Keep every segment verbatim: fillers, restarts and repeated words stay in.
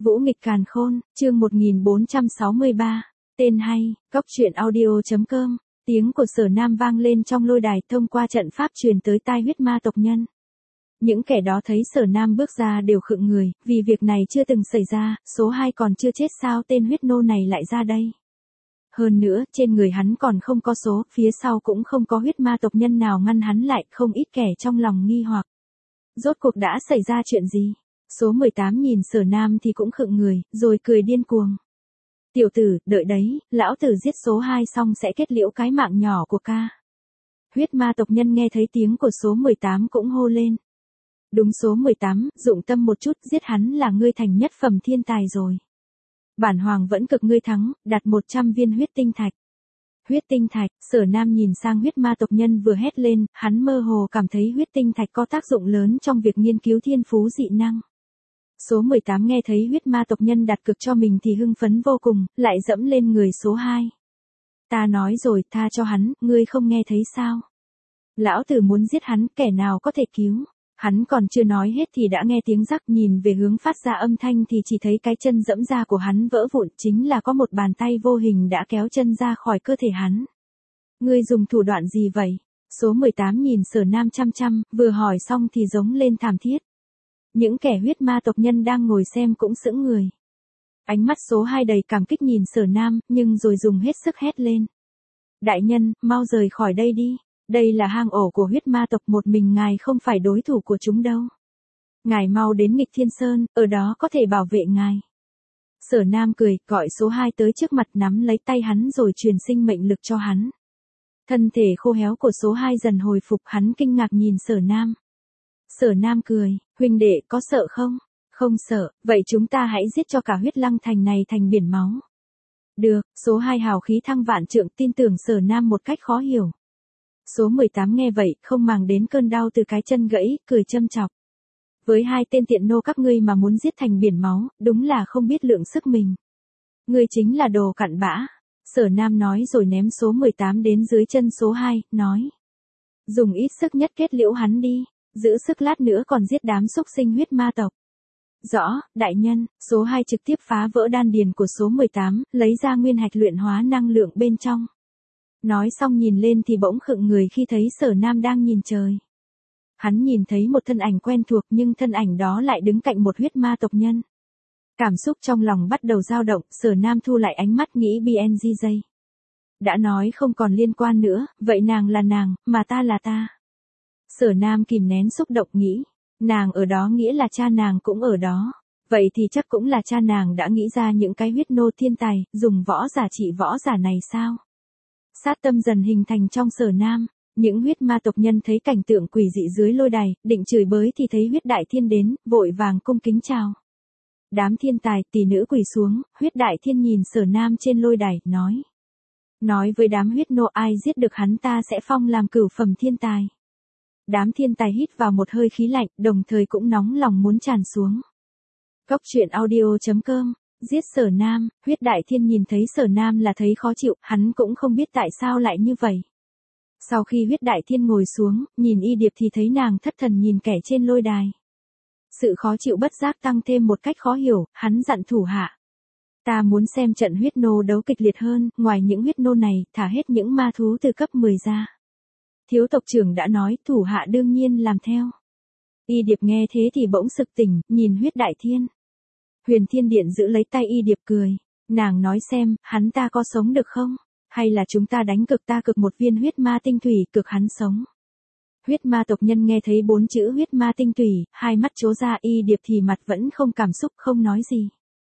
Vũ nghịch càn khôn, chương một nghìn bốn trăm sáu mươi ba, tên hay, cóc truyện audio chấm com, tiếng của Sở Nam vang lên trong lôi đài thông qua trận pháp truyền tới tai huyết ma tộc nhân. Những kẻ đó thấy Sở Nam bước ra đều khựng người, vì việc này chưa từng xảy ra, số hai còn chưa chết sao tên huyết nô này lại ra đây. Hơn nữa, trên người hắn còn không có số, phía sau cũng không có huyết ma tộc nhân nào ngăn hắn lại, không ít kẻ trong lòng nghi hoặc. Rốt cuộc đã xảy ra chuyện gì? Số mười tám nhìn Sở Nam thì cũng khựng người, rồi cười điên cuồng. Tiểu tử, đợi đấy, lão tử giết số hai xong sẽ kết liễu cái mạng nhỏ của ca. Huyết ma tộc nhân nghe thấy tiếng của số mười tám cũng hô lên. Đúng số mười tám, dụng tâm một chút, giết hắn là ngươi thành nhất phẩm thiên tài rồi. Bản hoàng vẫn cực ngươi thắng, đặt một trăm viên huyết tinh thạch. Huyết tinh thạch, Sở Nam nhìn sang huyết ma tộc nhân vừa hét lên, hắn mơ hồ cảm thấy huyết tinh thạch có tác dụng lớn trong việc nghiên cứu thiên phú dị năng. Số mười tám nghe thấy huyết ma tộc nhân đặt cược cho mình thì hưng phấn vô cùng, lại dẫm lên người số hai. Ta nói rồi, tha cho hắn, ngươi không nghe thấy sao? Lão tử muốn giết hắn, kẻ nào có thể cứu? Hắn còn chưa nói hết thì đã nghe tiếng rắc, nhìn về hướng phát ra âm thanh thì chỉ thấy cái chân dẫm ra của hắn vỡ vụn, chính là có một bàn tay vô hình đã kéo chân ra khỏi cơ thể hắn. Ngươi dùng thủ đoạn gì vậy? Số mười tám nhìn Sở Nam chăm chăm, vừa hỏi xong thì giống lên thảm thiết. Những kẻ huyết ma tộc nhân đang ngồi xem cũng sững người. Ánh mắt số hai đầy cảm kích nhìn Sở Nam, nhưng rồi dùng hết sức hét lên. Đại nhân, mau rời khỏi đây đi. Đây là hang ổ của huyết ma tộc, một mình ngài không phải đối thủ của chúng đâu. Ngài mau đến Nghịch Thiên Sơn, ở đó có thể bảo vệ ngài. Sở Nam cười, gọi số hai tới trước mặt, nắm lấy tay hắn rồi truyền sinh mệnh lực cho hắn. Thân thể khô héo của số hai dần hồi phục, hắn kinh ngạc nhìn Sở Nam. Sở Nam cười, huynh đệ có sợ không? Không sợ, vậy chúng ta hãy giết cho cả huyết lăng thành này thành biển máu. Được, số hai hào khí thăng vạn trượng, tin tưởng Sở Nam một cách khó hiểu. Số mười tám nghe vậy, không màng đến cơn đau từ cái chân gãy, cười châm chọc. Với hai tên tiện nô các ngươi mà muốn giết thành biển máu, đúng là không biết lượng sức mình. Ngươi chính là đồ cặn bã. Sở Nam nói rồi ném số mười tám đến dưới chân số hai, nói. Dùng ít sức nhất kết liễu hắn đi, giữ sức lát nữa còn giết đám xúc sinh huyết ma tộc. Rõ, đại nhân, số hai trực tiếp phá vỡ đan điền của số mười tám, lấy ra nguyên hạch luyện hóa năng lượng bên trong. Nói xong nhìn lên thì bỗng khựng người khi thấy Sở Nam đang nhìn trời. Hắn nhìn thấy một thân ảnh quen thuộc, nhưng thân ảnh đó lại đứng cạnh một huyết ma tộc nhân. Cảm xúc trong lòng bắt đầu dao động, Sở Nam thu lại ánh mắt nghĩ bê en giê. Đã nói không còn liên quan nữa, vậy nàng là nàng, mà ta là ta. Sở Nam kìm nén xúc động nghĩ, nàng ở đó nghĩa là cha nàng cũng ở đó. Vậy thì chắc cũng là cha nàng đã nghĩ ra những cái huyết nô thiên tài, dùng võ giả trị võ giả này sao? Sát tâm dần hình thành trong Sở Nam, những huyết ma tộc nhân thấy cảnh tượng quỷ dị dưới lôi đài, định chửi bới thì thấy huyết đại thiên đến, vội vàng cung kính chào. Đám thiên tài, tỷ nữ quỳ xuống, huyết đại thiên nhìn Sở Nam trên lôi đài, nói. Nói với đám huyết nô ai giết được hắn ta sẽ phong làm cửu phẩm thiên tài. Đám thiên tài hít vào một hơi khí lạnh, đồng thời cũng nóng lòng muốn tràn xuống. Cóc truyện audio chấm com. Giết Sở Nam, huyết đại thiên nhìn thấy Sở Nam là thấy khó chịu, hắn cũng không biết tại sao lại như vậy. Sau khi huyết đại thiên ngồi xuống, nhìn Y Điệp thì thấy nàng thất thần nhìn kẻ trên lôi đài. Sự khó chịu bất giác tăng thêm một cách khó hiểu, hắn dặn thủ hạ. Ta muốn xem trận huyết nô đấu kịch liệt hơn, ngoài những huyết nô này, thả hết những ma thú từ cấp mười ra. Thiếu tộc trưởng đã nói, thủ hạ đương nhiên làm theo. Y Điệp nghe thế thì bỗng sực tỉnh, nhìn huyết đại thiên. Huyền Thiên Điện giữ lấy tay Y Điệp cười. Nàng nói xem, hắn ta có sống được không? Hay là chúng ta đánh cực ta cực một viên huyết ma tinh thủy, cực hắn sống? Huyết ma tộc nhân nghe thấy bốn chữ huyết ma tinh thủy, hai mắt trố ra, Y Điệp thì mặt vẫn không cảm xúc, không nói gì.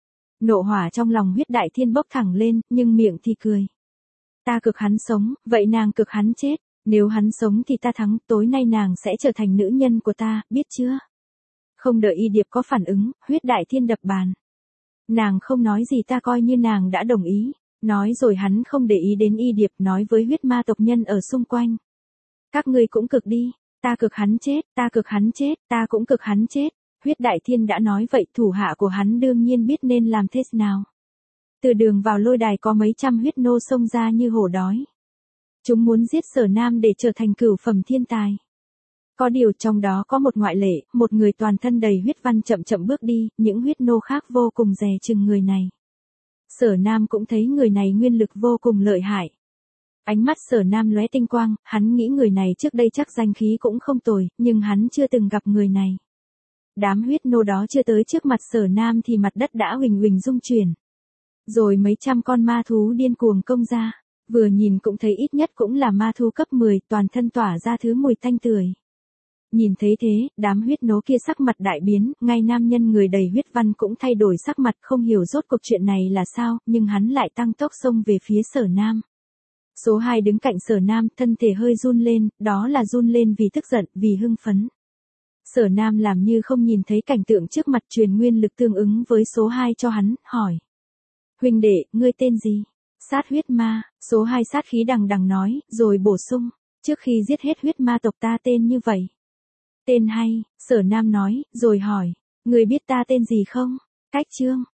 Nộ hỏa trong lòng huyết đại thiên bốc thẳng lên, nhưng miệng thì cười. Ta cực hắn sống, vậy nàng cực hắn chết. Nếu hắn sống thì ta thắng, tối nay nàng sẽ trở thành nữ nhân của ta, biết chưa? Không đợi Y Điệp có phản ứng, huyết đại thiên đập bàn. Nàng không nói gì ta coi như nàng đã đồng ý. Nói rồi hắn không để ý đến Y Điệp, nói với huyết ma tộc nhân ở xung quanh. Các ngươi cũng cực đi, ta cực hắn chết, ta cực hắn chết, ta cũng cực hắn chết. Huyết đại thiên đã nói vậy, thủ hạ của hắn đương nhiên biết nên làm thế nào. Từ đường vào lôi đài có mấy trăm huyết nô xông ra như hổ đói. Chúng muốn giết Sở Nam để trở thành cửu phẩm thiên tài. Có điều trong đó có một ngoại lệ, một người toàn thân đầy huyết văn chậm chậm bước đi, những huyết nô khác vô cùng dè chừng người này. Sở Nam cũng thấy người này nguyên lực vô cùng lợi hại. Ánh mắt Sở Nam lóe tinh quang, hắn nghĩ người này trước đây chắc danh khí cũng không tồi, nhưng hắn chưa từng gặp người này. Đám huyết nô đó chưa tới trước mặt Sở Nam thì mặt đất đã huỳnh huỳnh rung chuyển. Rồi mấy trăm con ma thú điên cuồng công ra, vừa nhìn cũng thấy ít nhất cũng là ma thú cấp mười, toàn thân tỏa ra thứ mùi tanh tưởi. Nhìn thấy thế, đám huyết nô kia sắc mặt đại biến, ngay nam nhân người đầy huyết văn cũng thay đổi sắc mặt, không hiểu rốt cuộc chuyện này là sao, nhưng hắn lại tăng tốc xông về phía Sở Nam. Số hai đứng cạnh Sở Nam, thân thể hơi run lên, đó là run lên vì tức giận, vì hưng phấn. Sở Nam làm như không nhìn thấy cảnh tượng trước mặt, truyền nguyên lực tương ứng với số hai cho hắn, hỏi. Huynh đệ, ngươi tên gì? Sát huyết ma, số hai sát khí đằng đằng nói, rồi bổ sung, trước khi giết hết huyết ma tộc ta tên như vậy. Tên hay, Sở Nam nói, rồi hỏi, ngươi biết ta tên gì không? Cách Trương,